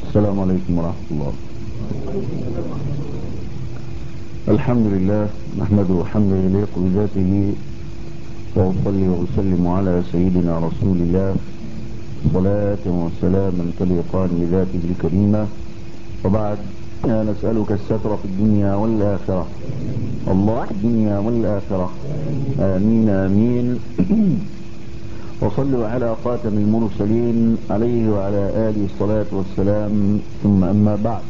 السلام عليكم ورحمة الله. الحمد لله نحمده حمدا يليق بذاته، وأصلي وأسلم على سيدنا رسول الله صلاة وسلاما تليقان بذاته الكريمة، وبعد نسألك الستر في الدنيا والآخرة، الله الدنيا والآخرة، آمين آمين. وصلوا على خاتم المرسلين عليه وعلى آله الصلاة والسلام، ثم أما بعد،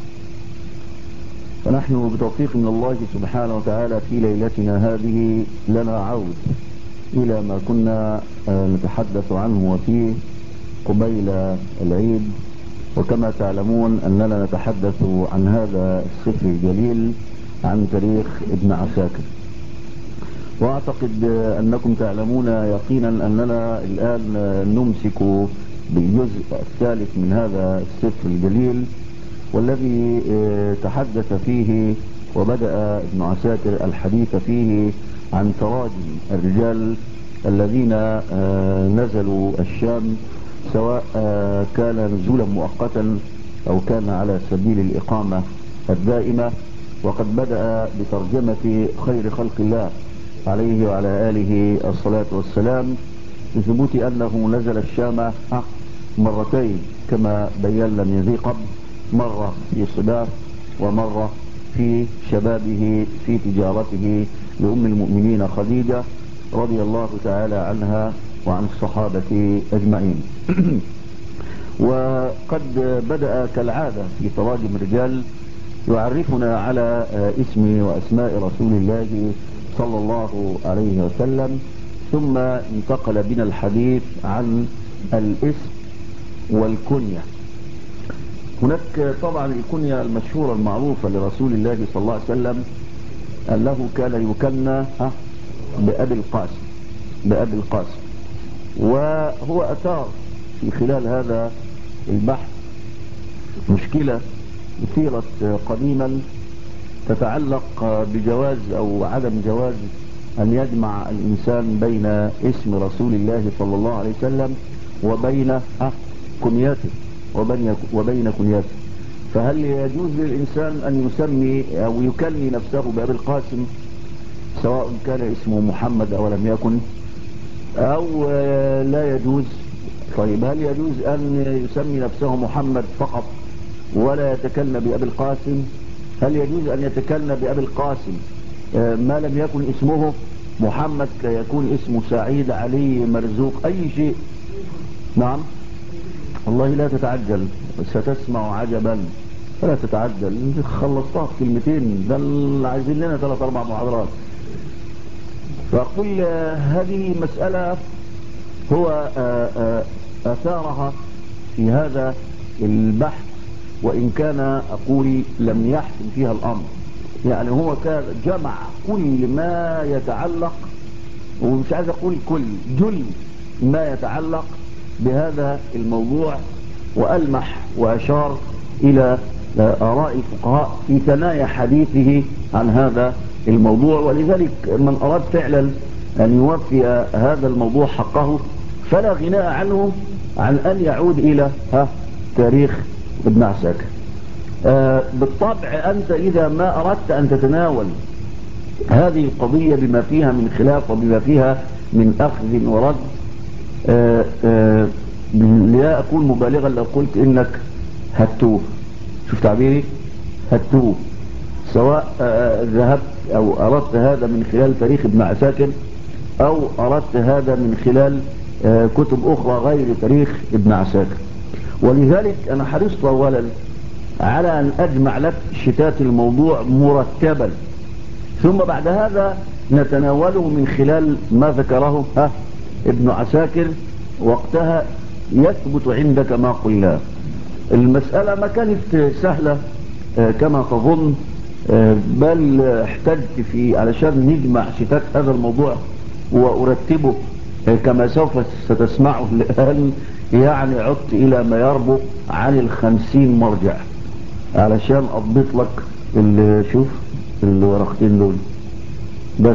فنحن بتوفيق من الله سبحانه وتعالى في ليلتنا هذه لنا عود إلى ما كنا نتحدث عنه وفيه قبيل العيد. وكما تعلمون أننا نتحدث عن هذا السفر الجليل عن تاريخ ابن عساكر، وأعتقد أنكم تعلمون يقينا أننا الآن نمسك بالجزء الثالث من هذا السفر الجليل، والذي تحدث فيه وبدأ ابن عساكر الحديث فيه عن تراجم الرجال الذين نزلوا الشام، سواء كان نزولا مؤقتا أو كان على سبيل الإقامة الدائمة. وقد بدأ بترجمة خير خلق الله عليه وعلى آله الصلاة والسلام، بثبوت أنه نزل الشام مرتين كما بينا من ذي قبل، مرة في صباه ومرة في شبابه في تجارته لأم المؤمنين خديجة رضي الله تعالى عنها وعن الصحابة أجمعين. وقد بدأ كالعادة في تراجم الرجال يعرفنا على اسم وأسماء رسول الله صلى الله عليه وسلم، ثم انتقل بنا الحديث عن الاسم والكنية. هناك طبعا الكنية المشهورة المعروفة لرسول الله صلى الله عليه وسلم أنه كان يكنى بأبي القاسم، وهو أثار في خلال هذا البحث مشكلة أثيرت قديما تتعلق بجواز أو عدم جواز أن يجمع الإنسان بين اسم رسول الله صلى الله عليه وسلم وبين كنيته وبين كنيته. فهل يجوز للإنسان أن يسمي أو يكني نفسه بأبي القاسم سواء كان اسمه محمد أو لم يكن، أو لا يجوز؟ طيب هل يجوز أن يسمي نفسه محمد فقط ولا يتكلم بأبي القاسم؟ هل يجوز أن يتكلم بأبي القاسم ما لم يكن اسمه محمد، كيكون اسمه سعيد، علي، مرزوق، أي شيء؟ نعم. والله لا تتعجل، ستسمع عجبا فلا تتعجل. خلصتها في كلمتين، ده اللي عايزين لنا 3-4 محاضرات. فأقول هذه مسألة هو أثارها في هذا البحث، وإن كان أقول لم يحسن فيها الأمر. يعني هو كان جمع كل ما يتعلق، ومش عايز أقول كل، جل ما يتعلق بهذا الموضوع، وألمح وأشار إلى آراء الفقهاء في ثنايا حديثه عن هذا الموضوع. ولذلك من أراد فعلا أن يوفي هذا الموضوع حقه فلا غناء عنه عن أن يعود إلى تاريخ ابن عساكر. بالطبع أنت إذا ما أردت أن تتناول هذه القضية بما فيها من خلاف وبما فيها من أخذ ورد، لا أكون مبالغا لو قلت إنك هتوه. شوف تعبيري، هتوه، سواء ذهبت أو أردت هذا من خلال تاريخ ابن عساكر أو أردت هذا من خلال كتب أخرى غير تاريخ ابن عساكر. ولذلك أنا حرصت أولا على أن أجمع لك شتات الموضوع مرتبا، ثم بعد هذا نتناوله من خلال ما ذكره ابن عساكر. وقتها يثبت عندك ما قلناه. المسألة ما كانت سهلة كما تظن، بل احتجت في علشان نجمع شتات هذا الموضوع وأرتبه كما سوف ستسمعه الآن. يعني عدت إلى ما يربط عن 50 مرجع علشان أضبط لك شوف الورقتين دول بس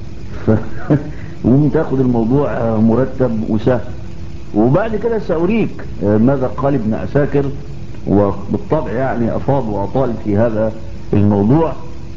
وتاخد الموضوع مرتب وسهل. وبعد كده سأريك ماذا قال ابن عساكر وبالطبع يعني أفاض وأطال في هذا الموضوع.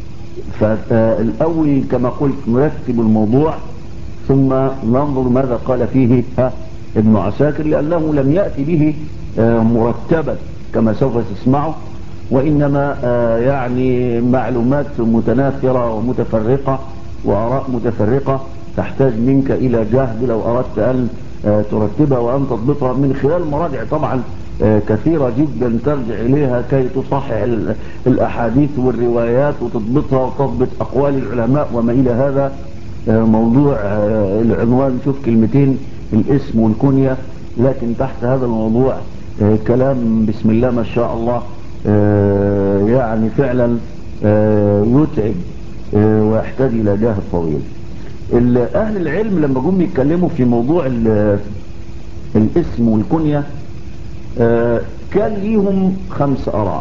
فالأول كما قلت نرتب الموضوع ثم ننظر ماذا قال فيه ابن عساكر، لأنه لم يأتي به مرتبا كما سوف تسمعه، وإنما يعني معلومات متناثرة ومتفرقة وآراء متفرقة تحتاج منك إلى جهد لو أردت أن ترتبها وأن تضبطها من خلال مراجع طبعا كثيرة جدا ترجع إليها كي تصحح الأحاديث والروايات وتضبطها وتضبط أقوال العلماء وما إلى هذا. موضوع العنوان شوف كلمتين الاسم والكنية، لكن تحت هذا الموضوع كلام بسم الله ما شاء الله يعني فعلا يتعب ويحتاج إلى جهد طويل. أهل العلم لما جم يتكلموا في موضوع الاسم والكنية كان ليهم 5 آراء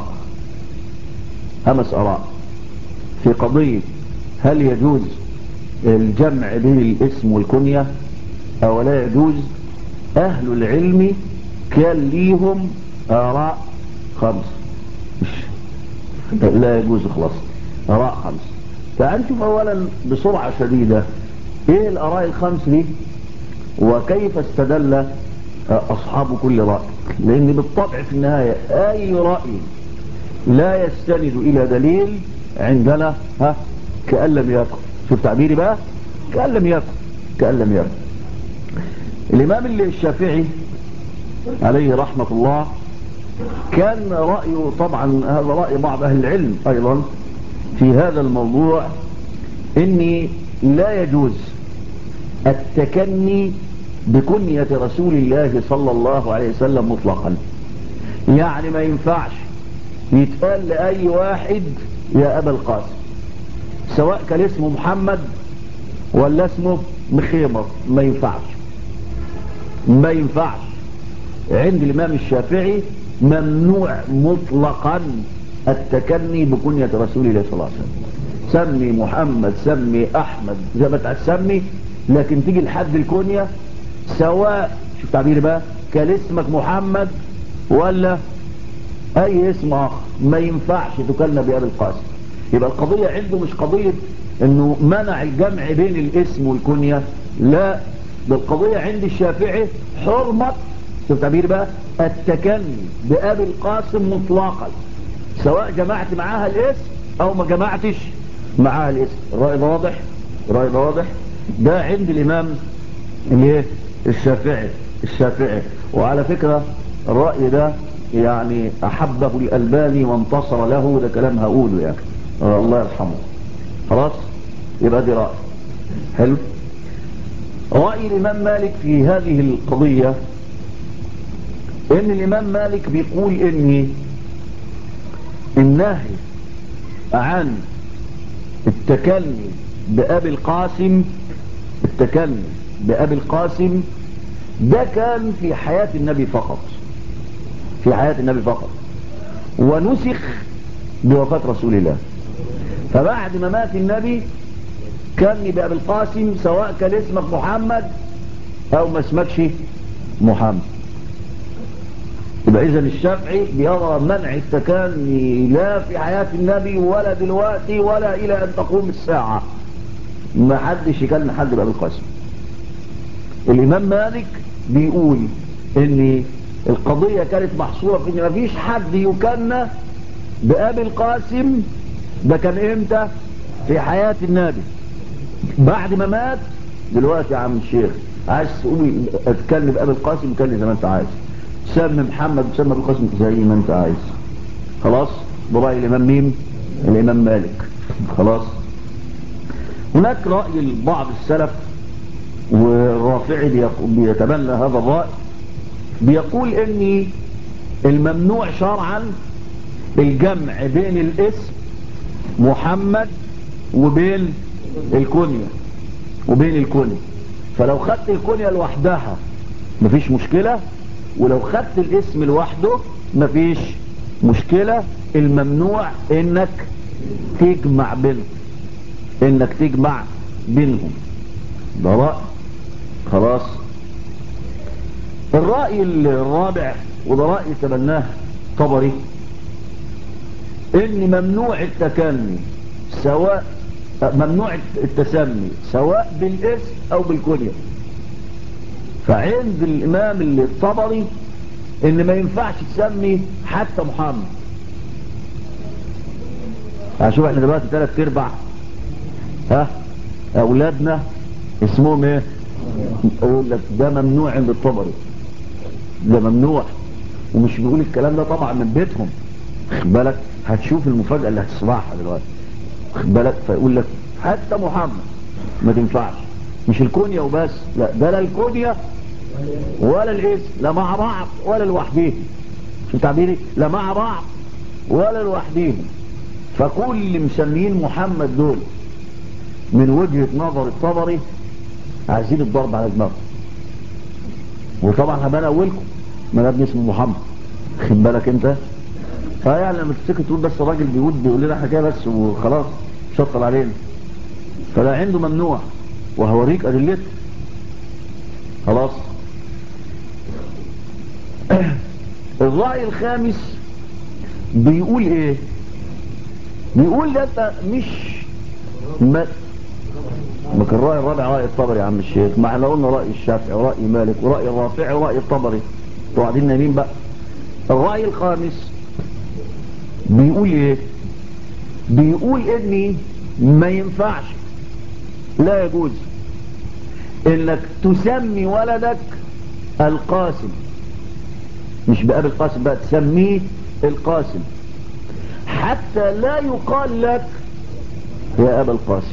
5 آراء في قضية هل يجوز الجمع بين الاسم والكنية أو لا يجوز. أهل العلم كان ليهم آراء 5 لا يجوز خلاص آراء 5. تعال نشوف أولا بسرعة شديدة إيه الآراء ال5 دي وكيف استدل أصحاب كل رأي، لأن بالطبع في النهاية أي رأي لا يستند إلى دليل عندنا كأن لم يكن. شوف تعبيري بقى، كأن لم يكن. الإمام الشافعي عليه رحمة الله كان رأيه طبعا هذا رأي بعض أهل العلم أيضا في هذا الموضوع إني لا يجوز التكني بكنية رسول الله صلى الله عليه وسلم مطلقا. يعني ما ينفعش يتقال لأي واحد يا أبا القاسم، سواء كان اسمه محمد ولا اسمه مخيمر، ما ينفعش. عند الإمام الشافعي ممنوع مطلقا التكني بكنية رسول الله صلى الله عليه وسلم. سمي محمد، سمي أحمد، زي ما تسمي، لكن تيجي لحد الكنية سواء شوف تعبيري بقى كان اسمك محمد ولا أي اسم آخر ما ينفعش تكلم بأبي القاسم. يبقى القضية عنده مش قضية انه منع الجمع بين الاسم والكنية، لا، ده القضية عند الشافعي حرمة شوف تعبير بقى التكني بأبي القاسم مطلقا، سواء جمعت معاها الاسم او ما جمعتش معاها الاسم. الرأي ده واضح. ده عند الامام الشافعي. وعلى فكرة الرأي ده يعني احبه الألباني وانتصر له، ده كلام هقوله يعني الله يرحمه. خلاص يبقى دي رأي حلو. رأي الإمام مالك في هذه القضية إن الإمام مالك بيقول إن النهي عن التكني بأبي القاسم ده كان في حياة النبي فقط، ونسخ بوفاة رسول الله. فبعد ما مات النبي كان بأبي القاسم سواء كان اسمك محمد او ما اسمكش محمد. يبقى اذا الشافعي بيرى منع التكني لا في حياة النبي ولا دلوقتي ولا الى ان تقوم الساعة، ما حدش يكلم حد بأبي القاسم. الامام مالك بيقول ان القضية كانت محصورة في ان ما فيش حد يكنى بأبي القاسم. ده كان امتى؟ في حياة النبي. بعد ما مات دلوقتي يا عم الشيخ عايز تقول اتكلم بأبي القاسم اتكلم زي ما انت عايز، سمي محمد وسمي أبي القاسم زي ما انت عايز. خلاص برأي الامام مين؟ الامام مالك. خلاص. هناك رأي بعض السلف والرافعي بيتبنى هذا الرأي، بيقول ان الممنوع شرعا الجمع بين الاسم محمد وبين الكنية فلو خدت الكنية لوحدها مفيش مشكلة، ولو خدت الاسم لوحده مفيش مشكلة. الممنوع انك تجمع بينهم. ده رأي. خلاص. الرأي الرابع وده رأي تبناه طبري ان ممنوع التكني سواء ممنوع التسمي سواء بالاسم او بالكنية. فعند الامام اللي الطبري ان ما ينفعش تسمي حتى محمد. هشوف احنا دلوقتي 3/4 اولادنا اسمهم ايه؟ اقول لك ده ممنوع عند الطبري، ده ممنوع. ومش بيقول الكلام ده طبعا من بيتهم، خد بالك، هتشوف المفاجأة اللي هتسمعها دلوقتي، خد بالك. فيقول لك حتى محمد ما تنفعش، مش الكونية وبس، لا ده لا الكونية ولا الاسم، لا مع بعض ولا لوحديه. شو تعبيري؟ لا مع بعض ولا لوحديهم. فكل مسميين محمد دول من وجهة نظر الطبري عايزين الضرب على دماغهم. وطبعا هبقى انا اولكم، ما انا ابني اسمه محمد، خد بالك انت. فيعني لما تفتكر تقول بس الراجل بيقول لنا حكايه بس وخلاص شطر علينا. فلا عنده ممنوع، وهوريك ادلته. خلاص. الرأي الخامس بيقول ايه؟ بيقول ده مش لكن الرأي الرابع رأي الطبري يا عم الشيخ. ما احنا قلنا رأي الشافعي ورأي مالك ورأي الرافعي ورأي الطبري، انتوا قاعدين نايمين بقى. الرأي الخامس بيقول ايه؟ بيقول اني ما ينفعش، لا يجوز انك تسمي ولدك القاسم، مش بأبي القاسم بقى، تسميه القاسم حتى لا يقال لك يا أبا القاسم.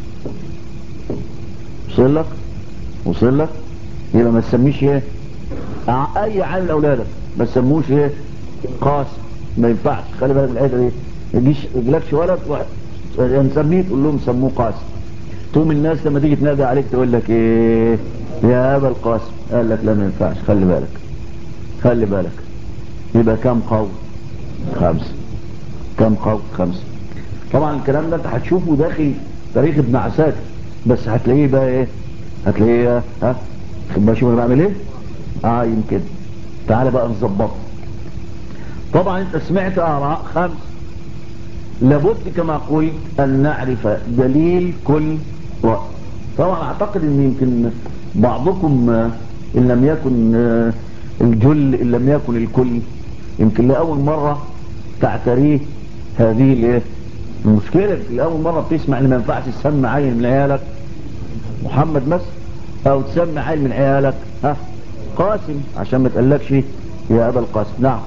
وصل لك يبقى ما تسميش ايه اي عن اولادك، ما تسموش ايه قاسم، ما ينفعش. خلي بالك من الحته دي، ما يجيلكش ولد نسميه تقول لهم سموه قاسم، تقوم الناس لما تيجي تنادي عليك تقول لك ايه يا ابا القاسم، قال لك لا ما ينفعش. خلي بالك. يبقى كم قول؟ 5. كم قول؟ 5. طبعا الكلام ده انت هتشوفه داخل تاريخ ابن عساكر، بس هتلاقيه بقى ايه؟ هتلاقيه خد بالك شوف انا بعمل ايه؟ يمكن تعالى بقى نظبط. طبعا انت سمعت اراء 5، لابد كما قلت ان نعرف دليل كل رأي. طبعا اعتقد ان يمكن بعضكم ان لم يكن الجل ان لم يكن الكل يمكن لأول مرة تعتريه هذه الايه المشكلة. لأول مرة بتسمع ان ما ينفعش تسمي عيل من عيالك محمد مثلا، او تسمي عيل من عيالك قاسم عشان ما تقلكش يا ابا القاسم. نعم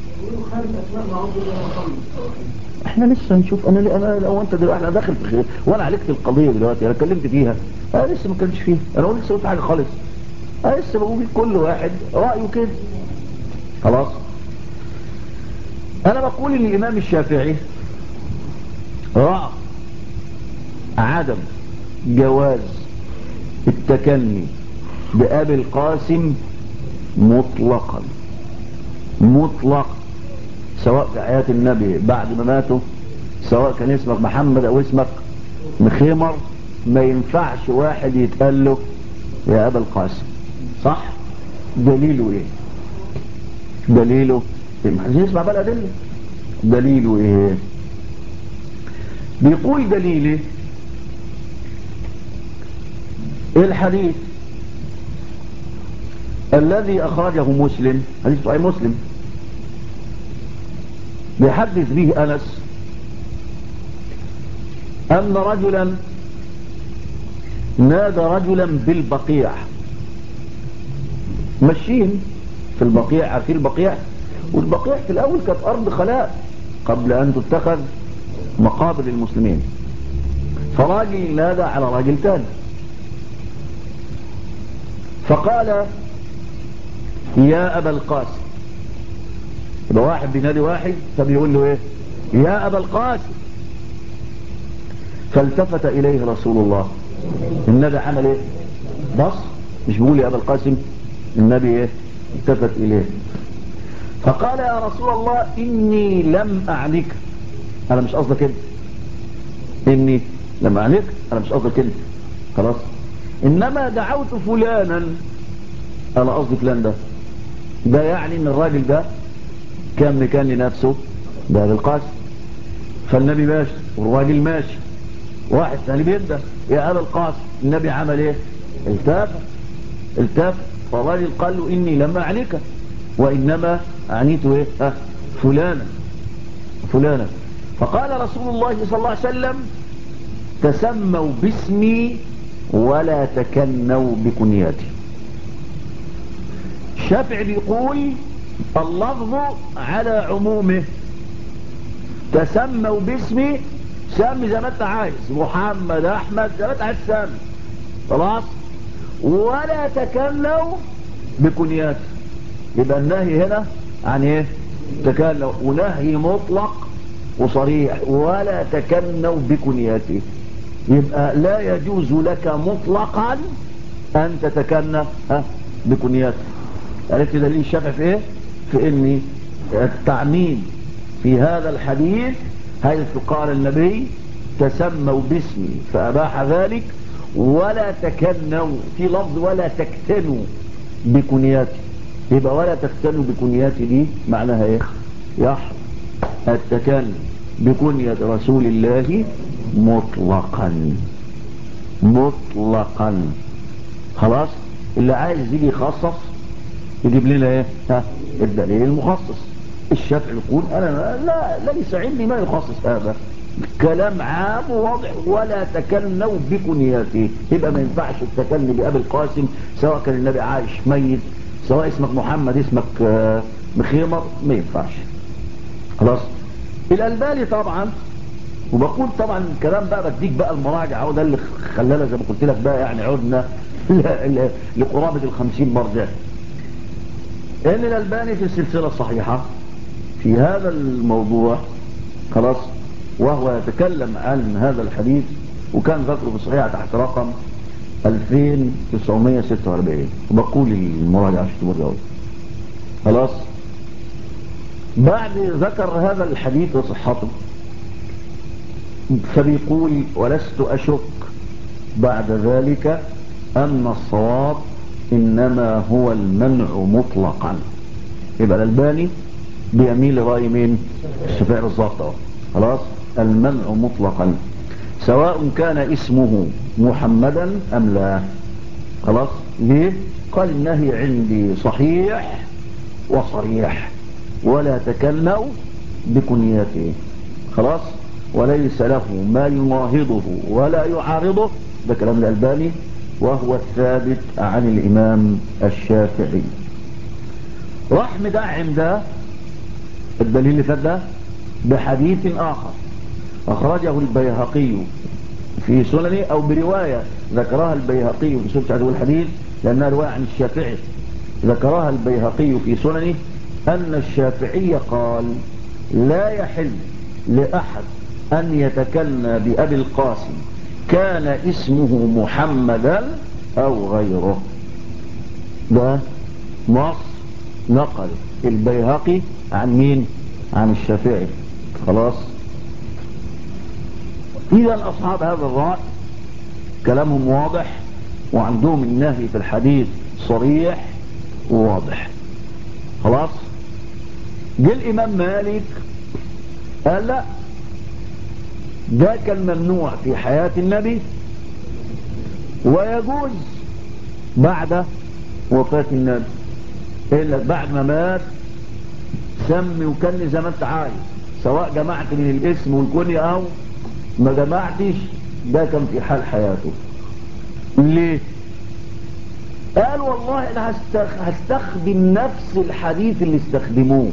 احنا لسه نشوف. انا لو انت دلوقتي احنا داخل في خير وانا عالجت القضيه دلوقتي، انا اتكلمت فيها، انا لسه ما كانش فيها، انا لسه قلت حاجه خالص، انا لسه بقول كل واحد رايه كده. خلاص. انا بقول ان الامام الشافعي راى عدم جواز التكني بأبي القاسم مطلقا، سواء في حياة النبي بعد ما ماته، سواء كان اسمك محمد او اسمك مخيمر، ما ينفعش واحد يتقال له يا ابا القاسم. صح؟ دليله ايه؟ عايزين نسمع بقى الادله. دليله ايه؟ بيقول دليله الحديث الذي اخرجه مسلم، حديث صحيح مسلم، بيحدث به انس ان رجلا نادى رجلا بالبقيع. ماشيين في البقيع، عارفين البقيع؟ والبقيع في الاول كانت ارض خلاء قبل ان تتخذ مقابر المسلمين. فراجل نادى على راجل تاني فقال يا ابا القاسم. يبقى واحد بينادي واحد فبيقول له ايه؟ يا ابا القاسم. فالتفت اليه رسول الله، النبي عمل ايه؟ بص، مش بيقول يا ابا القاسم، النبي ايه؟ التفت اليه فقال يا رسول الله اني لم اعنك، انا مش قصدك كده، اني لم اعنك، انا مش قصدك كده، خلاص، انما دعوت فلانا، انا قصدي فلان ده يعني ان الراجل ده كان مكان لنفسه باب القاسم. فالنبي ماشي والراجل ماشي، واحد ثاني بينده يا ابا القاسم، النبي عمل ايه؟ التفت. فالراجل قال له اني لما اعنيك وانما عنيت ايه؟ فلانا. فقال رسول الله صلى الله عليه وسلم تسموا باسمي ولا تكنوا بكنياتي. الشافعي بيقول اللفظ على عمومه، تسموا باسمي، سمي زي ما انت عايز، محمد احمد زي ما انت عايز سمي، خلاص، ولا تكنوا بكنياتي. يبقى النهي هنا عن ايه؟ تكنوا، ونهي مطلق وصريح، ولا تكنوا بكنياتي. يبقى لا يجوز لك مطلقا ان تتكنى بكنياتي. عرفت دليل الشافعي في ايه؟ في ان التعميم في هذا الحديث حيث قال النبي تسموا باسمي فأباح ذلك، ولا تكنوا في لفظ ولا تكتنوا بكنياتي. يبقى ولا تكتنوا بكنياتي دي معناها ايه؟ يحرم التكني بكنية رسول الله مطلقا. خلاص، اللي عايز يجي يخصص يجيب لنا ايه؟ الدليل المخصص. الشافعي يقول انا لا ليس عندي ما يخصص هذا، كلام عام وواضح، ولا تكنوا بكنياته. يبقى ما ينفعش التكني بأبي القاسم سواء كان النبي عايش ميت، سواء اسمك محمد اسمك مخيمر، ما ينفعش. خلاص. الألباني طبعا، وبقول طبعا الكلام بقى بديك بقى المراجع اهو، ده اللي خلانا زي ما قلت لك بقى يعني عدنا لقرابة 50 مرجع. ان الألباني في السلسلة الصحيحة في هذا الموضوع، خلاص، وهو يتكلم عن هذا الحديث، وكان ذكره في الصحيحة تحت رقم 2946، وبقول المراجعة عشان تبقى. خلاص، بعد ذكر هذا الحديث وصحته فبيقول ولست أشك بعد ذلك أن الصواب إنما هو المنع مطلقا. يبقى الألباني بيميل رأي مين؟ الشافعي بالظبط. خلاص، المنع مطلقا سواء كان اسمه محمدا أم لا. خلاص، ليه؟ قال النهي عندي صحيح وصريح، ولا تكلوا بكنيته. خلاص، وليس له ما يناهضه ولا يعارضه. ده كلام الألباني، وهو الثابت عن الإمام الشافعي. راح مدعم ده الدليل اللي فات ده بحديث آخر أخرجه البيهقي في سننه، أو برواية ذكرها البيهقي في سنة هذا الحديث لأنها رواية عن الشافعي. ذكرها البيهقي في سننه أن الشافعي قال لا يحل لأحد أن يتكنى بأبي القاسم كان اسمه محمدا أو غيره. ده نص نقل البيهقي عن مين؟ عن الشافعي. خلاص، إذا أصحاب هذا الرأي كلامهم واضح، وعندهم النهي في الحديث صريح وواضح. خلاص، جه الإمام مالك قال لا، ده كان ممنوع في حياة النبي ويجوز بعد وفاة النبي، إلا بعد ما مات سمي وكن زي ما انت عايز، سواء جمعت من الاسم والكنية او ما جمعتش. ده كان في حال حياته. ليه؟ قال والله انا هستخدم نفس الحديث اللي استخدموه.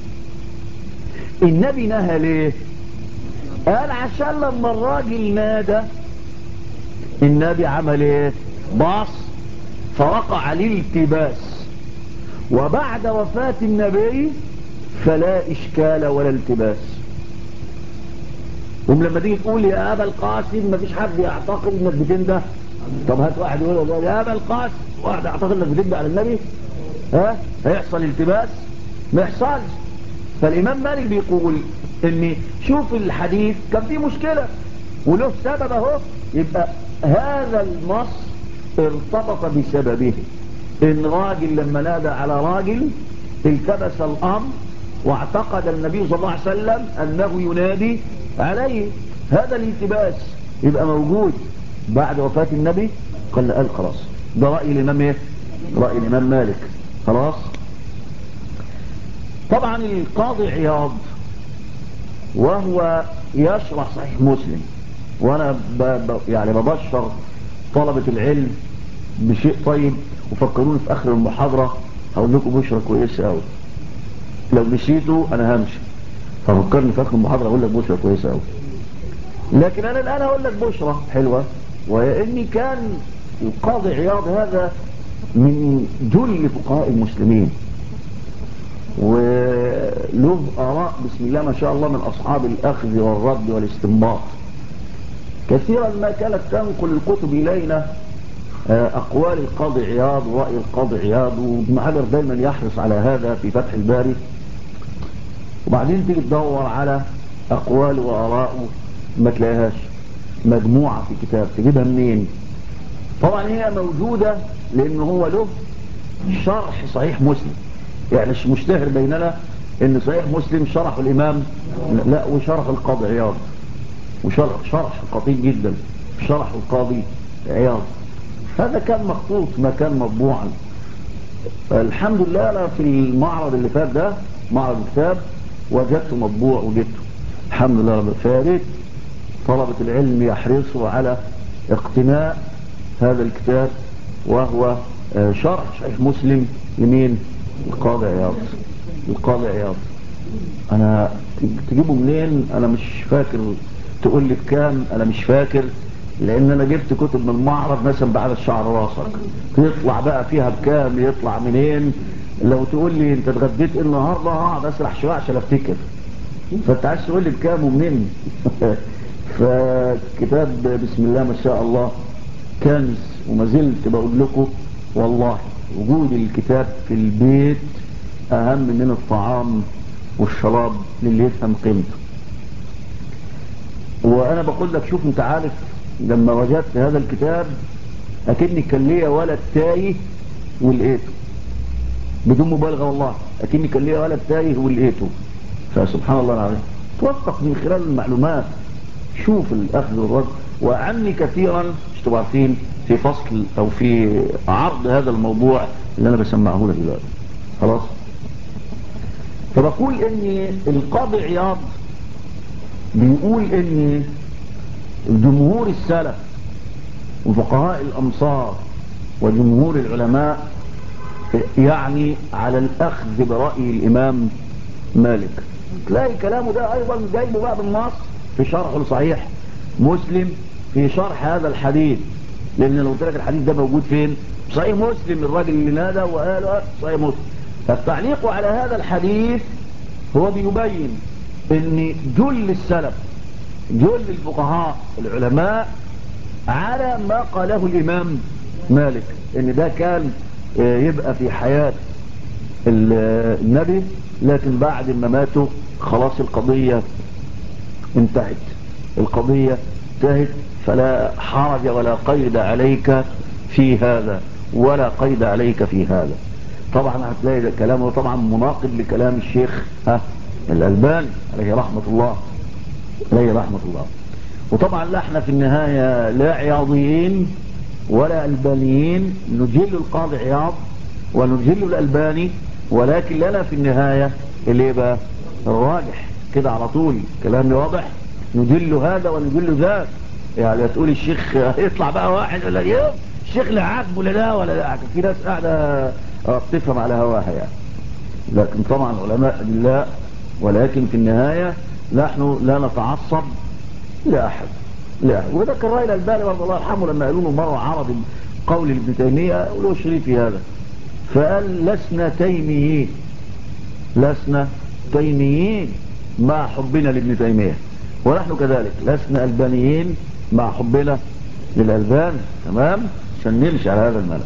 النبي نهى ليه؟ قال عشان لما الراجل نادى النبي عمل ايه؟ باص، فوقع عليه التباس، وبعد وفاة النبي فلا اشكال ولا التباس. لما تيجي تقول يا ابا القاسم مفيش حد يعتقد انك بتنده. طب هات واحد يقول يا ابا القاسم، واحد يعتقد انك بتنده على النبي، هيحصل التباس؟ ما يحصلش. فالامام مالك بيقول ان شوف الحديث كان فيه مشكلة وله سبب اهو، يبقى هذا النص ارتبط بسببه. ان راجل لما نادى على راجل التبس الامر واعتقد النبي صلى الله عليه وسلم أنه ينادي عليه. هذا الالتباس يبقى موجود بعد وفاة النبي. قال خلاص ده رأي الإمام ايه؟ رأي الإمام مالك. خلاص. طبعا القاضي عياض وهو يشرح صحيح مسلم، وانا يعني ببشر طلبة العلم بشيء طيب، وفكروني في اخر المحاضرة هقول لكم بشرة كويسة قوي. لو مشيتوا انا همشي، ففكرني في اخر المحاضرة اقول لك بشرة كويسة قوي. لكن انا الان اقول لك بشرة حلوة، وهي اني كان القاضي عياض هذا من جل فقهاء المسلمين، وله آراء بسم الله ما شاء الله من أصحاب الأخذ والرد والاستنباط. كثيرا ما كانت تنقل الكتب إلينا أقوال القاضي عياض ورأي القاضي عياض، وابن حجر دايما يحرص على هذا في فتح الباري. وبعدين تيجي تدور على أقوال وآراءه ما تلاقيهاش مجموعة في كتاب، تجيبها منين؟ طبعا هي موجودة لأن هو له شرح صحيح مسلم، يعني مش مشتهر بيننا ان صحيح مسلم شرح الامام، لا، وشرح القاضي عياض، وشرح خطير جدا شرح القاضي عياض. هذا كان مخطوط ما كان مطبوعا. الحمد لله انا في المعرض اللي فات ده، معرض الكتاب، وجدته مطبوع وجبته الحمد لله رب. فياريت طلبة العلم يحرصوا على اقتناء هذا الكتاب، وهو شرح صحيح مسلم لمين؟ القاضي عياض. القاضي عياض انا تجيبه منين انا مش فاكر، تقول لي بكام انا مش فاكر، لان انا جبت كتب من المعرض مثلا بعد الشعر راسك، يطلع بقى فيها بكام يطلع منين. لو تقول لي انت اتغديت النهارده هقعد اسرح شويه عشان افتكر، فانت عايز تقول لي بكام ومنين. فكتاب بسم الله ما شاء الله كنز، وما زلت بقول لكم والله وجود الكتاب في البيت اهم من الطعام والشراب للي يفهم قيمته. وانا بقول لك شوف، انت عارف لما وجدت هذا الكتاب اكني كان ليا ولد تايه ولقيته، بدون مبالغه والله، اكني كان ليا ولد تايه ولقيته. فسبحان الله العظيم، توثق من خلال المعلومات. شوف الاخذ والرد. وعني كثيرا مش تبقوا عارفين في فصل او في عرض هذا الموضوع اللي انا بسمعه لك دلوقتي. خلاص. فبقول ان القاضي عياض بيقول ان جمهور السلف وفقهاء الامصار وجمهور العلماء يعني على الاخذ برأي الامام مالك. تلاقي كلامه ده ايضا جايبه بقى بالنص في شرحه لصحيح مسلم، في شرح هذا الحديث. لان لو قلت لك الحديث ده موجود فين؟ صحيح مسلم، الراجل اللي نادى وقال صحيح مسلم. فالتعليق على هذا الحديث هو بيبين ان جل السلف جل الفقهاء العلماء على ما قاله الامام مالك، ان ده كان يبقى في حياة النبي، لكن بعد ما ماتوا خلاص القضية انتهت. القضية انتهت، فلا حرج ولا قيد عليك في هذا، ولا قيد عليك في هذا. طبعا هتلاقي ده كلامه طبعا مناقض لكلام الشيخ الألباني عليه رحمة الله، عليه رحمة الله. وطبعا لا احنا في النهاية لا عياضيين ولا ألبانيين، نجل القاضي عياض ونجل الألباني، ولكن لنا في النهاية اللي يبقى الراجح كده على طول. كلامي واضح؟ نجل هذا ونجل ذاك. يعني تقول الشيخ يطلع بقى واحد ولا يوم الشيخ لا عاجبه لا ولا لا، في ناس قاعدة بتفهم على هواها يعني. لكن طبعا علماء لا، ولكن في النهاية نحن لا نتعصب لأحد. لا، وده كان رأي الألباني برضه الله يرحمه لما قالوا له مرة عرض قول ابن تيمية ولو شريف في هذا، فقال لسنا تيميين، لسنا تيميين مع حبنا لابن تيمية، ونحن كذلك لسنا ألبانيين مع حبنا للألبان. تمام؟ عشان نمشي على هذا المنهج.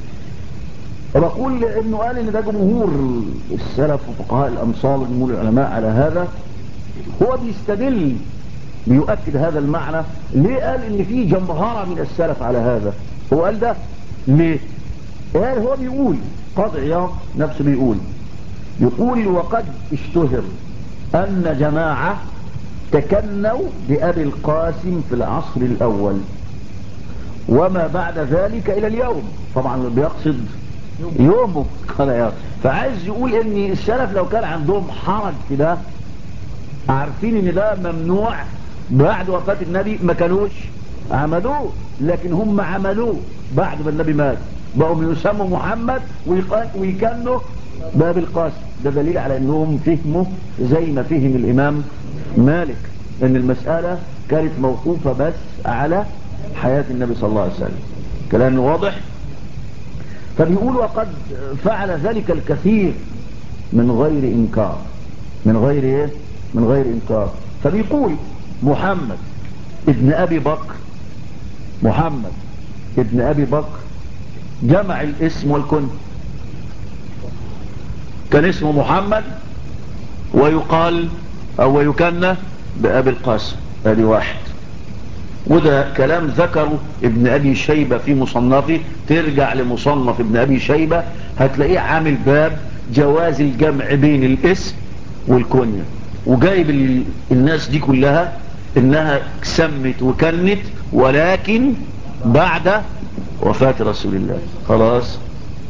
وبقول انه قال ان ده جمهور السلف وفقهاء الامصار وجمهور العلماء على هذا. هو بيستدل بيؤكد هذا المعنى. ليه قال ان في جمهرة من السلف على هذا؟ هو قال ده ليه؟ قال هو بيقول قاضي عياض نفسه بيقول يقول وقد اشتهر أن جماعة تكنوا بأبي القاسم في العصر الأول وما بعد ذلك إلى اليوم. طبعا بيقصد يومه. فعايز يقول ان السلف لو كان عندهم حرج في ده، عارفين ان ده ممنوع، بعد وفاة النبي ما كانوش عملوه، لكن هم عملوه بعد ما النبي مات، بقوا يسموا محمد ويكنوا باب القاسم. ده دليل على انهم فهموا زي ما فهم الامام مالك ان المسألة كانت موقوفة بس على حياة النبي صلى الله عليه وسلم. كلام واضح. فبيقول وقد فعل ذلك الكثير من غير انكار. من غير ايه؟ من غير انكار. فبيقول محمد ابن ابي بكر، محمد ابن ابي بكر جمع الاسم والكنية. كان اسمه محمد ويقال او يكنى بابي القاسم. ادي واحد. وده كلام ذكره ابن ابي شيبة في مصنفه. ترجع لمصنف ابن ابي شيبة هتلاقيه عامل باب جواز الجمع بين الاسم والكنية، وجايب الناس دي كلها انها سمت وكنت ولكن بعد وفاة رسول الله. خلاص.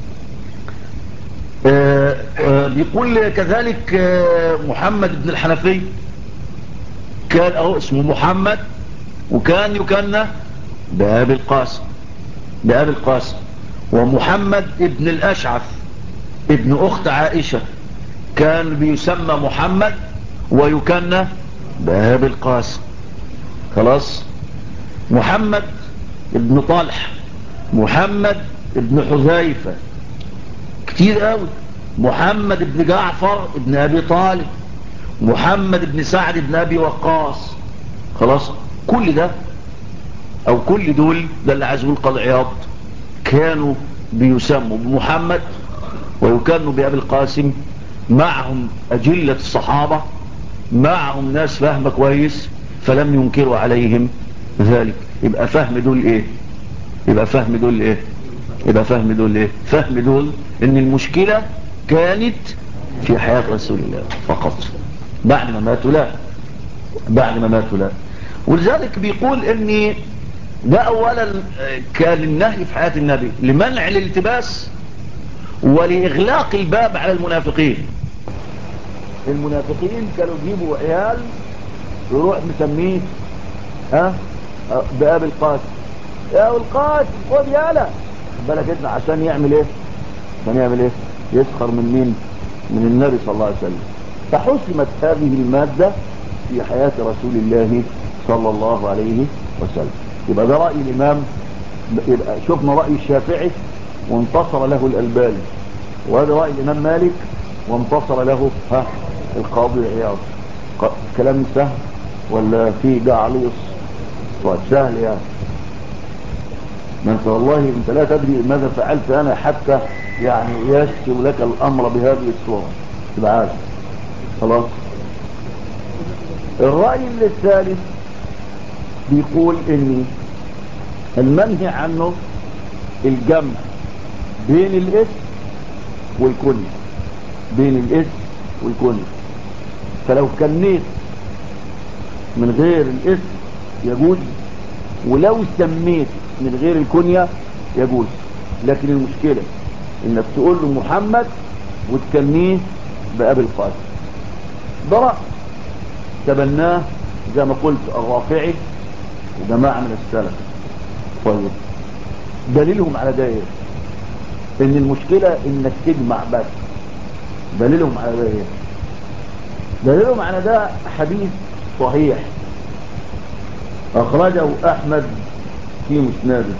بيقول كذلك محمد بن الحنفي كان اسمه محمد وكان يكنى بأبي القاسم، بأبي القاسم. ومحمد ابن الأشعث ابن أخت عائشة كان بيسمى محمد ويكنى بأبي القاسم. خلاص. محمد ابن طلح، محمد ابن حذيفة، كتير قوي. محمد ابن جعفر ابن أبي طالب، محمد ابن سعد ابن أبي وقاص. خلاص. كل ده او كل دول، ده اللي عايز يقول قاضي عياض، كانوا بيسموا بمحمد ويكانوا بأبي القاسم. معهم أجلة الصحابة، معهم ناس فاهمة كويس فلم ينكروا عليهم ذلك. يبقى فهم دول ايه؟ يبقى فهم دول ايه؟ يبقى فهم دول ايه؟ فهم دول ان المشكلة كانت في حياة رسول الله فقط. بعد ما ماتوا لا، بعد ما ماتوا لا. ولذلك بيقول ان ده اولا كان النهي في حياة النبي لمنع الالتباس ولإغلاق الباب على المنافقين. المنافقين كانوا يجيبوا عيال يروح مسميه بأبي القاسم، يا أبو القاسم خد يالا بالك ابن، عشان يعمل ايه؟ عشان يعمل ايه؟ يسخر من مين؟ من النبي صلى الله عليه وسلم. فحسمت هذه المادة في حياة رسول الله صلى الله عليه وسلم. يبقى ده رأي الإمام. يبقى شفنا رأي الشافعي وانتصر له الألباني، وهذا رأي الإمام مالك وانتصر له القاضي عياض. كلام سهل ولا في جعليص؟ سهل يعني. ما انت والله انت لا تدري ماذا فعلت انا حتى يعني يسر لك الامر بهذه الصورة تبقى عارف. خلاص. الرأي الثالث بيقول ان المنهي عنه الجمع بين الاسم والكنية، بين الاسم والكنية. فلو كنيت من غير الاسم يجوز، ولو سميت من غير الكنية يجوز. لكن المشكلة انك تقول له محمد وتكنيه بأبي القاسم. ده رأي تبناه زي ما قلت الرافعي وجماعة من السلف. طيب دليلهم على ده ايه؟ ان المشكلة انك تجمع بس. دليلهم على ده ايه؟ دليلهم على ده حديث صحيح اخرجه احمد في مسنده،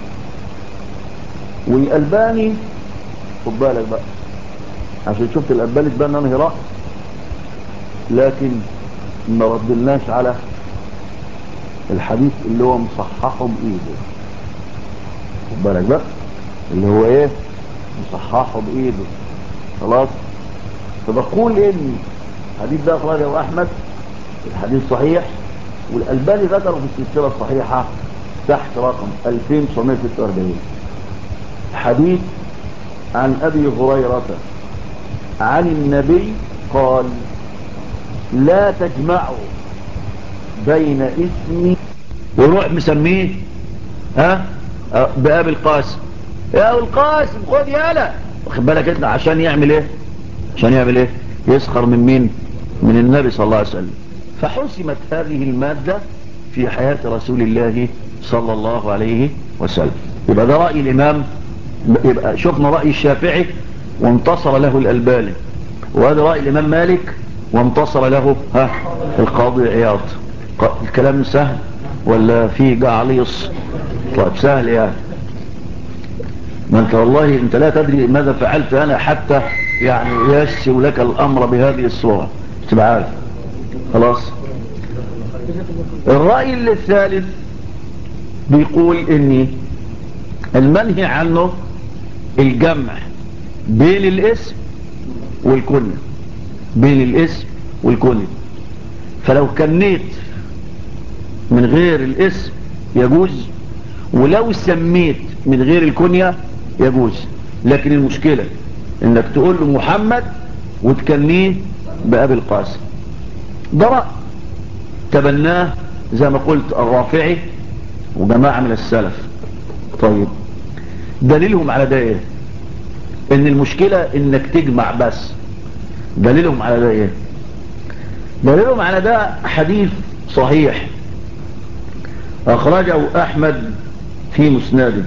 والالباني خد بالك بقى عشان شفت الالباني تبان انهي رأي، لكن ما ردلناش على الحديث اللي هو مصححه بايده. خد بالك بقى اللي هو ايه؟ مصححه بايده. خلاص. فبقول ان الحديث ده اخرجه احمد، الحديث صحيح، والالباني ذكره في السلسله الصحيحه تحت رقم 2946. حديث عن ابي هريره عن النبي قال لا تجمعوا بين اسمي، وروح مسميه بأبي القاسم. يا أبو القاسم خد يالا، واخد بالك انت، عشان يعمل ايه يسخر من مين؟ من النبي صلى الله عليه وسلم. فحسمت هذه المادة في حياة رسول الله صلى الله عليه وسلم. يبقى ده رأي الإمام، يبقى شفنا رأي الشافعي وانتصر له الألباني، وهذا رأي الإمام مالك وانتصر له القاضي عياض. الكلام سهل ولا فيه جعليص؟ طيب سهل يعني. ما انت والله انت لا تدري ماذا فعلت انا حتى يعني يسر لك الامر بهذه الصورة تبقى عارف. خلاص. الرأي الثالث بيقول اني المنهي عنه الجمع بين الاسم والكنية، بين الاسم والكنية. فلو كنيت من غير الاسم يجوز، ولو سميت من غير الكنية يجوز. لكن المشكلة انك تقول له محمد وتكنيه بأبي القاسم. ده رأي تبناه زي ما قلت الرافعي وجماعة من السلف. طيب دليلهم على ده ايه؟ ان المشكلة انك تجمع بس. دليلهم على ده ايه؟ دليلهم على ده حديث صحيح اخرجه احمد في مسنده،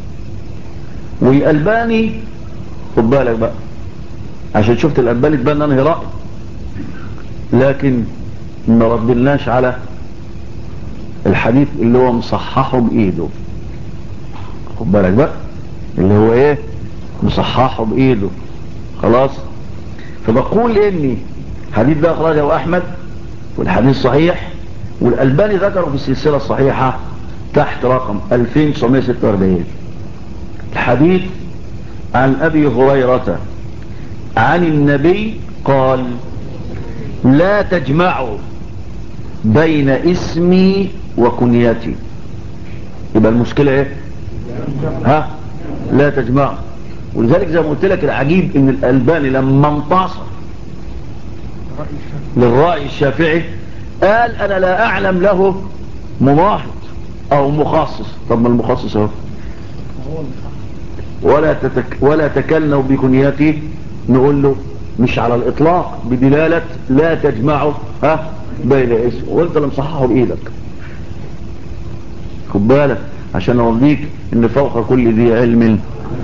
والألباني خد بالك بقى عشان شفت الألباني تبان انهي رأي، لكن ما ردلناش على الحديث اللي هو مصححه بإيده. خد بالك بقى اللي هو ايه مصححه بإيده. خلاص. فبقول اني الحديث ده اخرجه احمد والحديث صحيح، والألباني ذكره في السلسلة الصحيحة تحت رقم 2946. الحديث عن أبي هريرة عن النبي قال لا تجمعوا بين اسمي وكنيتي. يبقى المشكلة ايه؟ لا تجمعوا. ولذلك زي ما قلت لك العجيب ان الألباني لما انتصر للرأي الشافعي قال انا لا اعلم له مماحط او مخصص. طب ما المخصص اهو ولا تكلوا بكنيتي، نقول له مش على الاطلاق بدلالة لا تجمعوا بين اسم، وانت اللي مصححه بايدك. خد بالك عشان اوريك ان فوق كل ذي علم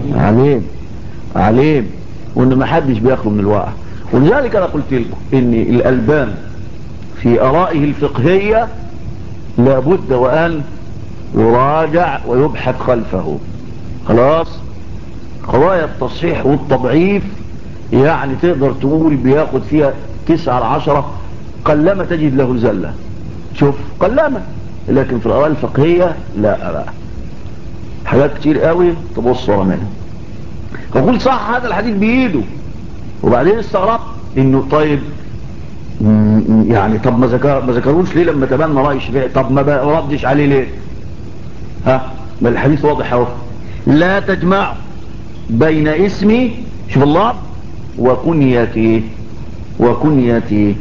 عليم وان ما حدش بياخده من الواقع. ولذلك انا قلت لكم ان الألبان في ارائه الفقهية لابد وان يراجع ويبحث خلفه. خلاص. قضايا التصحيح والتضعيف يعني تقدر تقول بياخد فيها 9/10، قلما تجد له زلة. شوف قلما. لكن في الآراء الفقهية لا حاجات كتير قوي تبص ورا منها. فقول صح هذا الحديث بإيده، وبعدين استغربت انه طيب يعني طب ما ذكروش ليه لما تبنى رأي الشافعي؟ طب ما ردش عليه ليه؟ ما الحديث واضح اهو. لا تجمع بين اسمي شوف الله وكنيتي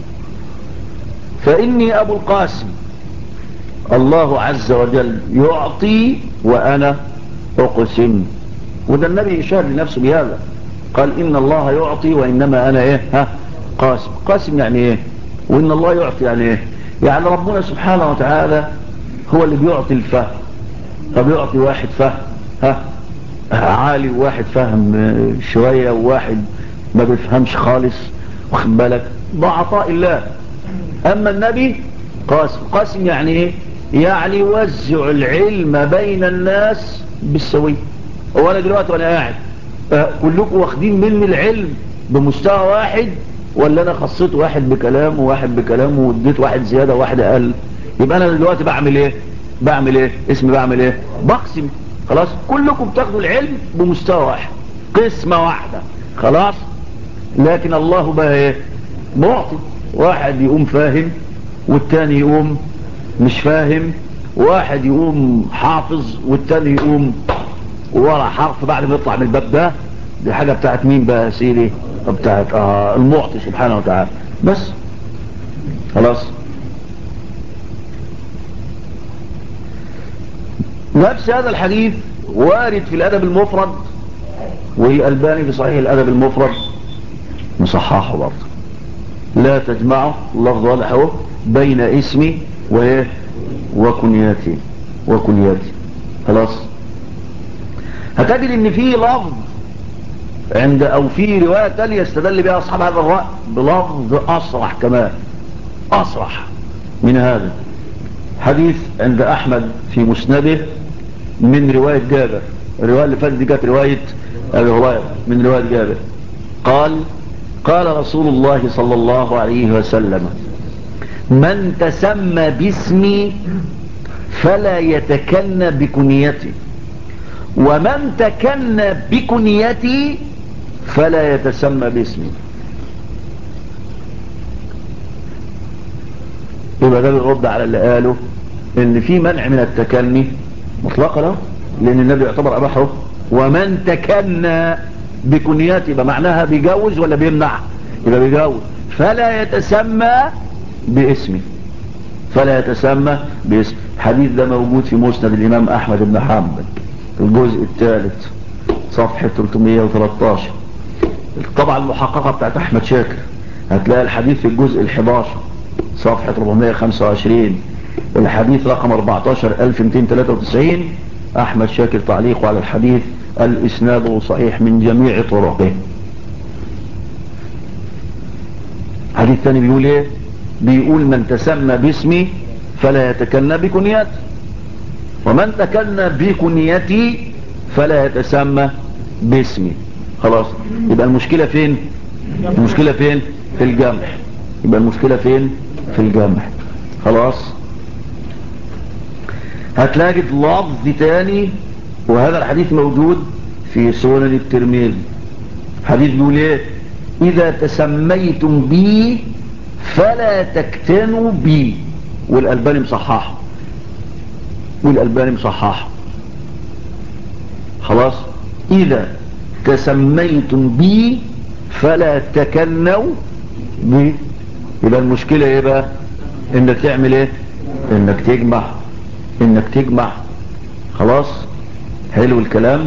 فإني أبو القاسم الله عز وجل يعطي وأنا أقسم. وده النبي يشار لنفسه بهذا، قال إن الله يعطي وإنما أنا إيه قاسم يعني إيه؟ وإن الله يعطي يعني إيه؟ يعني ربنا سبحانه وتعالى هو اللي بيعطي الفهم. طب يعطي واحد فهم عالي وواحد فهم شوية وواحد ما بيفهمش خالص، واخد بالك؟ ده عطاء الله. اما النبي قاسم يعني ايه؟ يعني يوزع العلم بين الناس بالسوية. وانا دلوقتي وانا قاعد كلكم واخدين مني العلم بمستوى واحد، ولا انا خصيت واحد بكلام وواحد بكلام واديت واحد زيادة وواحد اقل؟ يبقى انا دلوقتي بعمل ايه؟ اسمي بعمل ايه؟ بقسم. خلاص. كلكم بتاخدوا العلم بمستوى واحد، قسمة واحدة. خلاص. لكن الله بقى ايه؟ معطي. واحد يقوم فاهم والتاني يقوم مش فاهم، واحد يقوم حافظ والتاني يقوم ورا حرف بعد ما يطلع من الباب ده. دي حاجة بتاعت مين بقى يا سيدي؟ بتاعت المعطي سبحانه وتعالى بس. خلاص. نفس هذا الحديث وارد في الأدب المفرد، والألباني في صحيح الأدب المفرد مصححه برضه. لا تجمعه اللفظ واضح اهو بين اسمي وكنياتي خلاص. هتجد ان في لفظ عند او في رواية تانية استدل بها اصحاب هذا الرأي بلفظ اصرح كمان، اصرح من هذا حديث عند احمد في مسنده من رواية جابر. الرواية اللي فاتت دي كانت رواية ابي هريرة، من رواية جابر قال رسول الله صلى الله عليه وسلم: من تسمى باسمي فلا يتكن بكنيتي، ومن تكن بكنيتي فلا يتسمى باسمي. يبقى ده بيرد على اللي قاله ان في منع من التكني مطلقا له، لان النبي يعتبر اباحه. ومن تكن بكنيتي يبقى معناها بيجوز ولا بيمنع؟ يبقى بيجوز. فلا يتسمى باسمي، الحديث ده موجود في مسند الامام احمد بن حنبل الجزء الثالث صفحة 313. الطبعة المحققة بتاعت احمد شاكر هتلاقي الحديث في الجزء ال11 صفحة 425. الحديث رقم 14293 احمد شاكر تعليقه على الحديث: الاسناد صحيح من جميع طرقه. حديث ثاني بيقول ايه؟ بيقول: من تسمى باسمي فلا يتكنى بكنيتي، ومن تكنى بكنيتي فلا يتسمى باسمي. خلاص. يبقى المشكلة فين؟ في الجمع. في الجمع. خلاص. هتلاقي لفظ تاني، وهذا الحديث موجود في سنن الترمذي. حديث بيقول ايه؟ اذا تسميتم بي فلا تكتنوا بي. والألباني مصحح. خلاص. اذا تسميتم بي فلا تكنوا بي. يبقى المشكلة ايه بقى؟ انك تعمل ايه؟ انك تجمع. خلاص. حلو الكلام.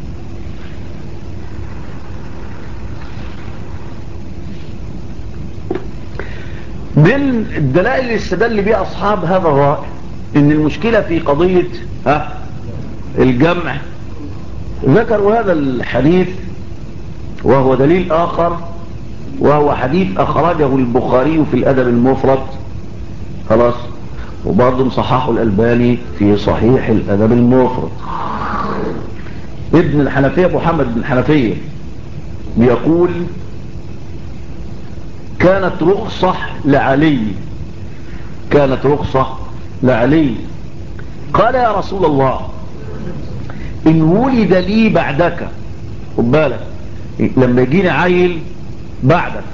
من الدلائل اللي استدل بها اصحاب هذا الرأي ان المشكلة في قضية الجمع، ذكروا هذا الحديث وهو دليل اخر، وهو حديث اخرجه البخاري في الادب المفرد. خلاص. وبرضه مصححه الألباني في صحيح الأدب المفرد. ابن الحنفية محمد بن الحنفية بيقول: كانت رخصة لعلي قال: يا رسول الله، إن ولد لي بعدك، خد بالك، لما يجيني عيل بعدك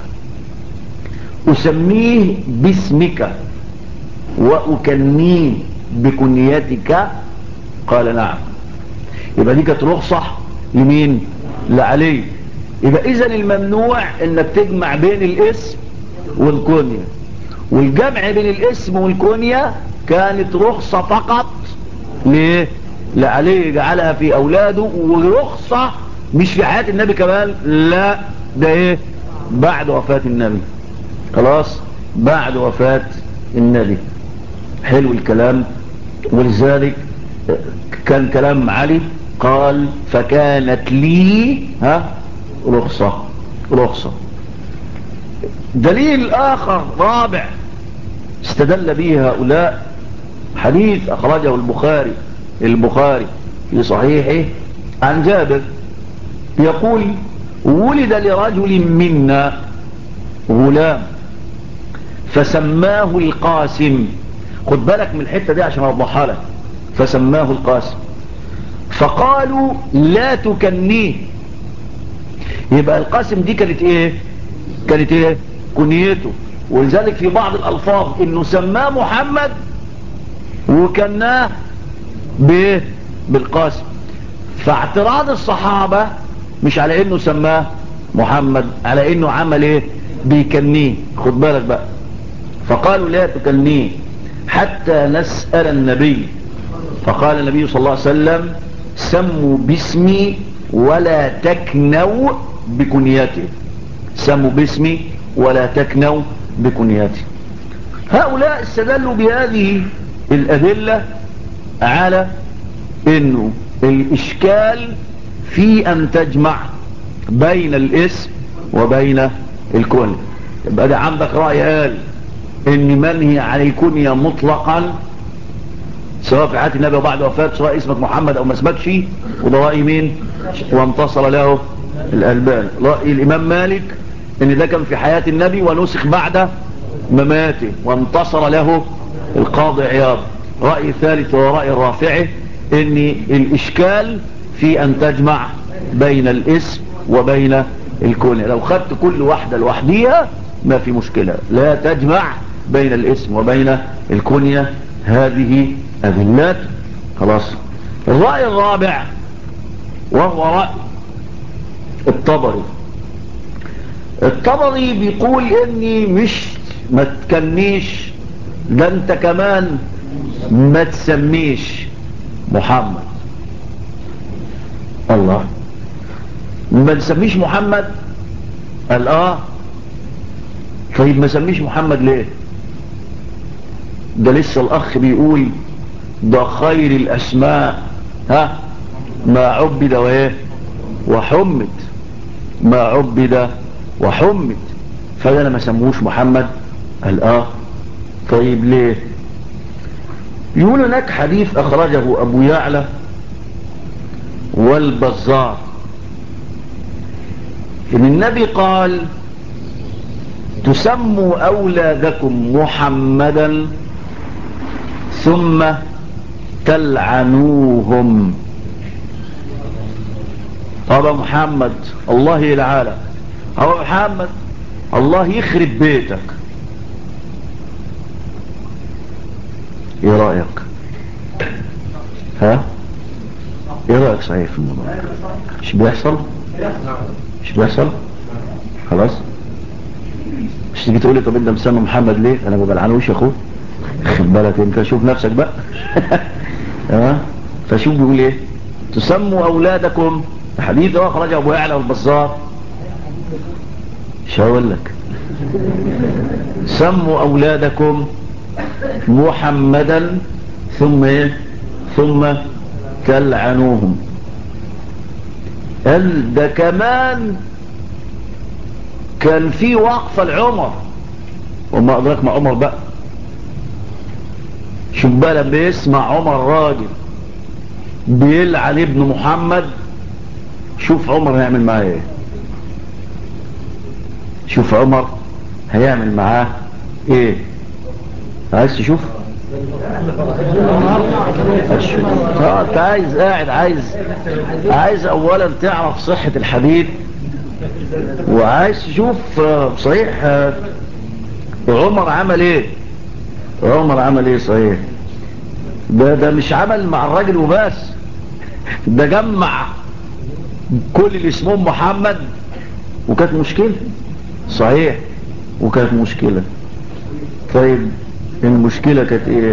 أسميه باسمك وأكنيه بكنيتك؟ قال: نعم. يبقى دي كانت رخصة لمين؟ لعلي. يبقى إذن الممنوع انك تجمع بين الاسم والكنية، والجمع بين الاسم والكنية كانت رخصة فقط ليه؟ لعلي، جعلها في أولاده، ورخصة مش في حياة النبي كمان، لا ده ايه؟ بعد وفاة النبي. خلاص. بعد وفاة النبي. حلو الكلام. ولذلك كان كلام علي قال: فكانت لي رخصة. دليل آخر رابع استدل به هؤلاء حديث أخرجه البخاري في صحيحه عن جابر يقول: ولد لرجل منا غلام فسماه القاسم. خد بالك من الحتة دي عشان أوضحها لك. فسماه القاسم فقالوا: لا تكنيه. يبقى القاسم دي كانت ايه؟ كنيته. ولذلك في بعض الألفاظ انه سماه محمد وكناه بالقاسم. فاعتراض الصحابة مش على انه سماه محمد على انه عمل ايه؟ بيكنيه. خد بالك بقى. فقالوا لا تكنيه حتى نسأل النبي. فقال النبي صلى الله عليه وسلم سموا باسمي ولا تكنوا بكنيته. سموا باسمي ولا تكنوا بكنيته. هؤلاء استدلوا بهذه الأدلة على انه الاشكال في ان تجمع بين الاسم وبين الكنية. يبقى ده عندك رأي قال ان منهي عن الكنية مطلقا سواء في حياة النبي وبعد وفاته، سواء اسمك محمد او ما اسمكش، وده رأي مين؟ وانتصر له الألباني. رأي الامام مالك ان ده كان في حياة النبي ونسخ بعد مماته، وانتصر له القاضي عياض. رأي ثالث وهو رأي الرافعي ان الاشكال في ان تجمع بين الاسم وبين الكنية. لو خدت كل واحدة لوحديها ما في مشكلة، لا تجمع بين الاسم وبين الكنية. هذه أدلات. خلاص. الرأي الرابع وهو رأي الطبري. الطبري بيقول اني مش ما تكنيش، ده انت كمان ما تسميش محمد. الله، ما تسميش محمد؟ قال طيب ما سميش محمد ليه؟ ده لسه الاخ بيقول ده خير الاسماء ما عبد وايه وحمد، ما عبد وحمد، فانا ما سموش محمد. قال طيب ليه؟ يقول هناك حديث اخرجه ابو يعلى والبزار ان النبي قال تسموا اولادكم محمدا ثم تلعنوهم. طب محمد الله يلعنك، هو محمد الله يخرب بيتك. ايه رأيك؟ ايه رأيك صحيح في الموضوع؟ مش بيحصل؟ مش بيحصل؟ خلاص. مش تيجي تقولي طب انت مسمى محمد ليه؟ انا ما بلعنوش يا اخوه. خد بالك انت، شوف نفسك بقى. فشوف بيقول ايه؟ تسموا اولادكم، حديث اخرج ابو يعلى والبزار. مش هقول لك سموا اولادكم محمدا ثم ايه؟ ثم تلعنوهم. قال ده كمان كان في وقفة لعمر، وما أدرك مع عمر بقى. شوف بقى لما يسمع عمر راجل بيلعن ابن محمد، شوف عمر هيعمل معاه ايه. شوف عمر هيعمل معاه ايه. عايز تشوف؟ انت عايز قاعد عايز اولا تعرف صحة الحديث، وعايز تشوف صحيح عمر عمل ايه. عمر عمل ايه صحيح؟ ده مش عمل مع الراجل وبس، ده جمع كل اللي اسمهم محمد، وكانت مشكلة صحيح، وكانت مشكلة. طيب المشكلة كانت ايه؟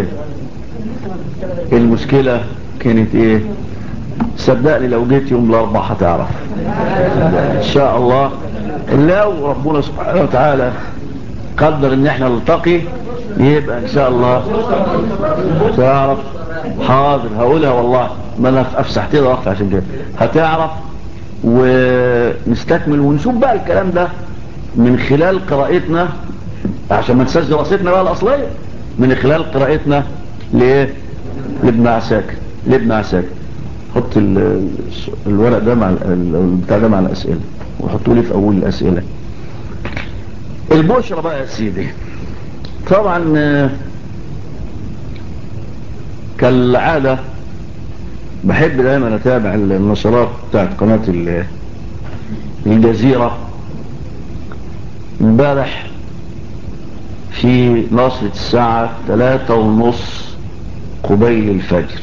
المشكلة كانت ايه؟ صدقني لو جيت يوم الاربعاء هتعرف ان شاء الله. لو ربنا سبحانه وتعالى قدر ان احنا نلتقي يبقى ان شاء الله تعرف. حاضر هقولها والله، ما انا افسحت لها وقت عشان كده هتعرف. ونستكمل ونشوف بقى الكلام ده من خلال قراءتنا، عشان ما ننساش دراستنا بقى الاصليه، من خلال قراءتنا لابن عساكر. حط الورق ده مع البتاع ده مع الاسئله، وحطوا لي في اول الاسئله. البشرى بقى يا سيدي، طبعا كالعاده بحب دايما اتابع النشرات بتاعت قناه الجزيره. امبارح في نشرة الساعة 3:30 قبيل الفجر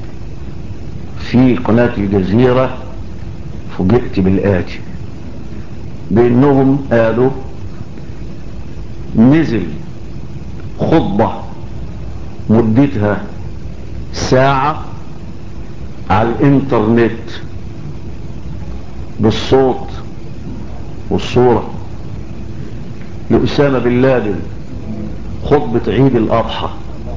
في قناة الجزيرة، فوجئت بالآتي. بانهم قالوا نزل خطبة مدتها ساعة على الانترنت بالصوت والصورة لأسامة بن لادن، خطبة عيد الأضحى.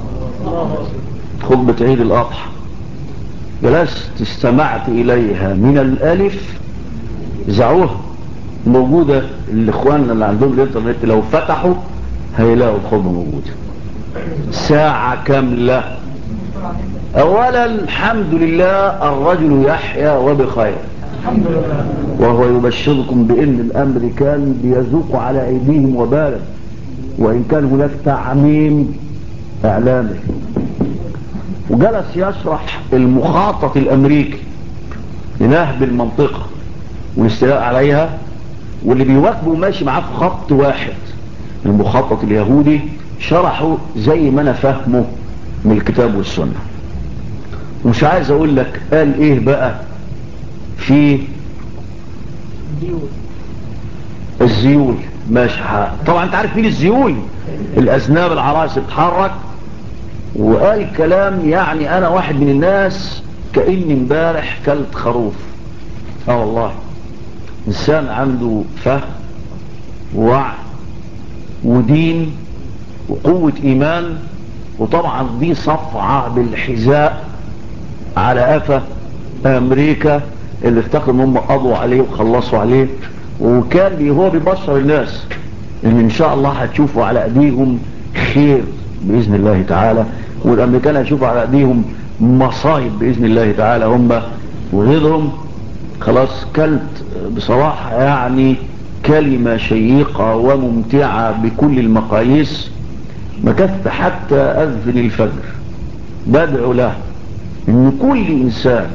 خطبة عيد الأضحى جلست استمعت إليها من الألف، زعوها موجودة. الإخوان اللي عندهم الانترنت لو فتحوا هيلاقوا الخطبة موجودة ساعة كاملة. أولا الحمد لله الرجل يحيا وبخير، وهو يبشركم بأن الأمريكان بيذوقوا على أيديهم وبالا، وإن كان هناك تعميم إعلامي. وجلس يشرح المخطط الأمريكي لنهب المنطقة والاستيلاء عليها، واللي بيواكبه ماشي معاه في خط واحد. المخطط اليهودي شرحه زي ما أنا فهمه من الكتاب والسنة. ومش عايز أقول لك قال إيه بقى في الزيول. ماشي، طبعا انت عارف مين الزيول، الأذناب العرايس تتحرك. وقال كلام يعني أنا واحد من الناس كأني امبارح كلت خروف. والله إنسان عنده فهم ووعي ودين وقوة إيمان، وطبعا دي صفعة بالحذاء على قفا أمريكا اللي افتكروا ان هم قضوا عليه وخلصوا عليه. وكان هو بيبشر الناس ان شاء الله هتشوفوا على ايديهم خير باذن الله تعالى، والامريكان هيشوفوا على ايديهم مصايب باذن الله تعالى هم وغيرهم. خلاص كلت بصراحة يعني كلمة شيقة وممتعة بكل المقاييس. مكثت حتى أذن الفجر بدعو له ان كل انسان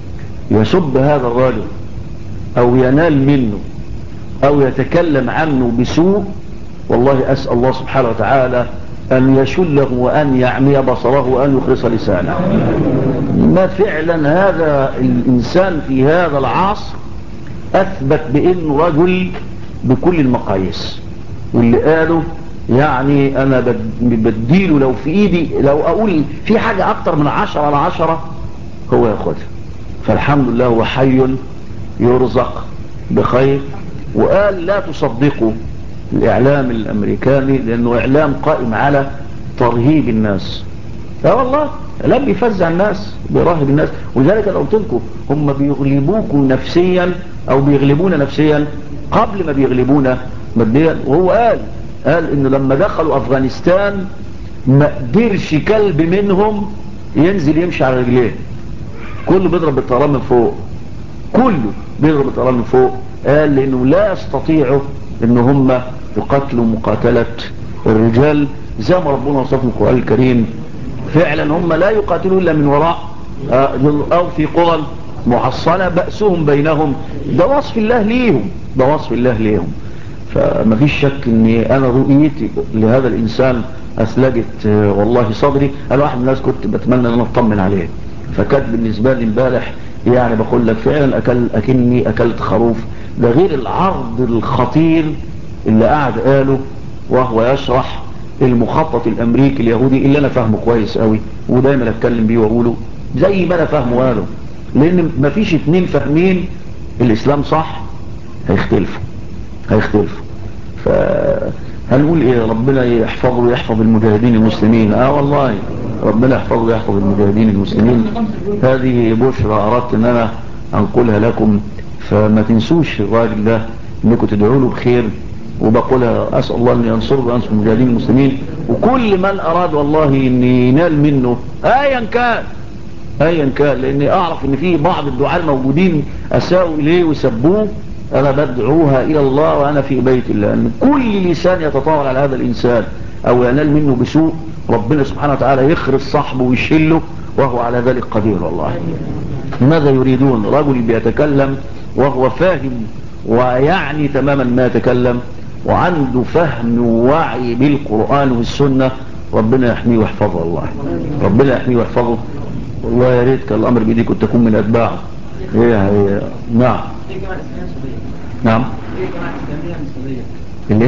يسب هذا الرجل او ينال منه او يتكلم عنه بسوء، والله اسأل الله سبحانه وتعالى ان يشله وان يعمي بصره وان يخلص لسانه. ما فعلا هذا الانسان في هذا العصر اثبت بانه رجل بكل المقاييس، واللي قاله يعني انا بديله لو في ايدي لو اقول في حاجة اكتر من 10/10 هو ياخدها. فالحمد لله هو حي يرزق بخير. وقال لا تصدقوا الاعلام الامريكاني لانه اعلام قائم على ترهيب الناس. والله اعلام بيفزع الناس بيرهب الناس. ولذلك انا قلت لكم هم بيغلبوكم نفسيا او بيغلبونا نفسيا قبل ما بيغلبونا ماديا. وهو قال انه لما دخلوا افغانستان ما قدرش كلب منهم ينزل يمشي على رجليه، كله بيضرب بالطيران من فوق، كله بيضرب بالطيران من فوق. قال لانه لا يستطيعوا ان هم يقاتلوا مقاتلة الرجال زي ما ربنا وصفه في القرآن الكريم. فعلا هم لا يقاتلوا الا من وراء او في قرى محصنة بأسهم بينهم. ده وصف الله ليهم، ده وصف الله ليهم. فما فيش شك ان انا رؤيتي لهذا الانسان اثلجت والله صدري. انا واحد من الناس كنت بتمنى ان انا اطمن عليه، فكانت بالنسبة لي امبارح يعني بقول لك فعلا اكني اكلت خروف. ده غير العرض الخطير اللي قاعد قاله وهو يشرح المخطط الامريكي اليهودي اللي انا فاهمه كويس قوي ودايما اتكلم بيه واقوله زي ما انا فاهمه قاله. لان مفيش اتنين فاهمين الاسلام صح هيختلفوا. فهنقول ايه؟ ربنا يحفظه ويحفظ المجاهدين المسلمين. والله ربنا يحفظه ويحفظ المجاهدين المسلمين. هذه بشرى اردت ان انا انقلها لكم، فما تنسوش الراجل ده انكم تدعوا له بخير. وبقولها اسال الله ان ينصره وينصر المجاهدين المسلمين، وكل من اراد والله ان ينال منه ايا كان، لاني اعرف ان في بعض الدعاة الموجودين اساءوا اليه وسبوه. انا بدعوها الى الله وانا في بيت الله ان كل لسان يتطاول على هذا الانسان او ينال منه بسوء ربنا سبحانه وتعالى يخرس صاحبه ويشله وهو على ذلك قدير. والله ماذا يريدون؟ رجل بيتكلم وهو فاهم ويعني تماما ما يتكلم وعنده فهم ووعي بالقرآن والسنة. ربنا يحميه ويحفظه. والله ربنا يحميه ويحفظه. والله يا ريت كان الامر بايدي كنت اكون من اتباعه. هي نعم نعم. اللي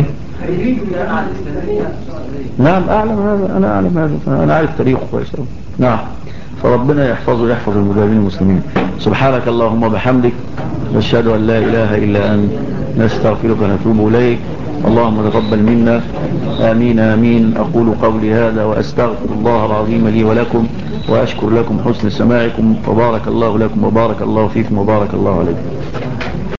نعم أعلم هذا، أنا أعلم هذا، أنا أعرف تاريخه كويس. نعم. فربنا يحفظه ويحفظ المجاهدين المسلمين. سبحانك اللهم وبحمدك، نشهد أن لا إله إلا أنت، نستغفرك ونتوب إليك. اللهم تقبل منا، آمين آمين. أقول قولي هذا وأستغفر الله العظيم لي ولكم، وأشكر لكم حسن سماعكم، وبارك الله لكم وبارك الله فيكم وبارك الله عليكم.